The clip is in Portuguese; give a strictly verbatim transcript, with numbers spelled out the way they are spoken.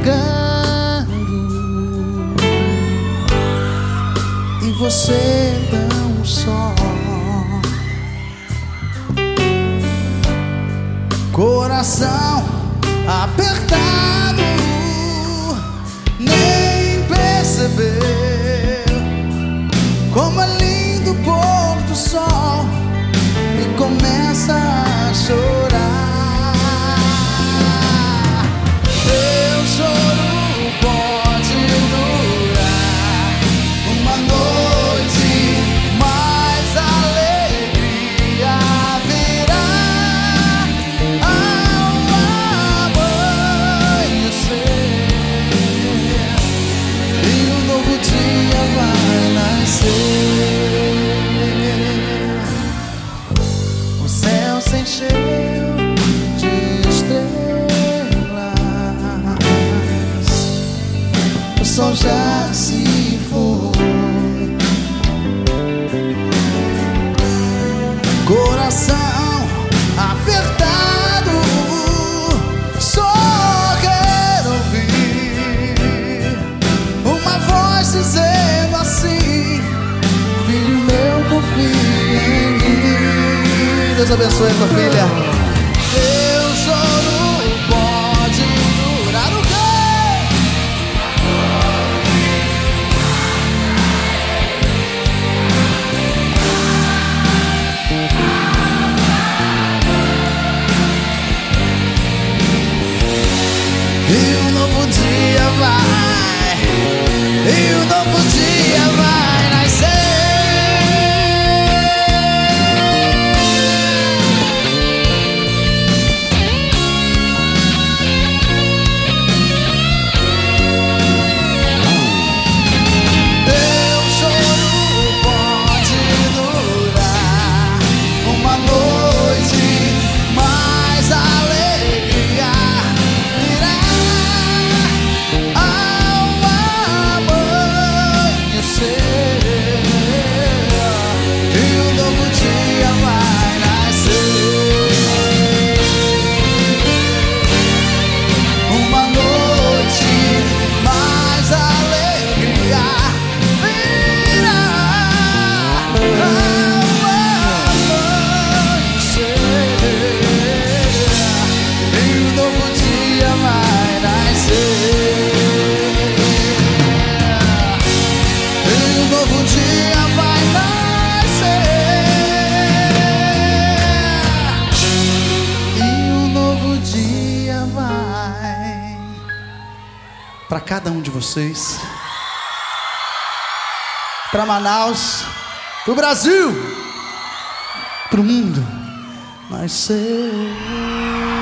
chegando e você tão só. Coração apertado, nem percebeu como é lindo o pôr do sol e começa a chorar. Teu choro pode durar uma noite, mas a alegria virá ao amanhecer e um novo dia vai nascer. O céu se encheu de estrelas, o sol já se foi. Coração apertado, só quero ouvir uma voz dizendo assim: filho meu, confia em mim. Deus abençoe a tua filha. Teu choro pode durar o quê? E um novo dia vai, e um novo dia vai nascer. Teu choro pode durar uma noite, mas a alegria virá ao amanhecer e um novo dia vai nascer. Uma noite, mas a alegria virá ao amanhecer e um novo dia vai nascer. E um novo dia vai nascer. E um novo dia vai para cada um de vocês, para Manaus, pro Brasil, pro mundo nascer.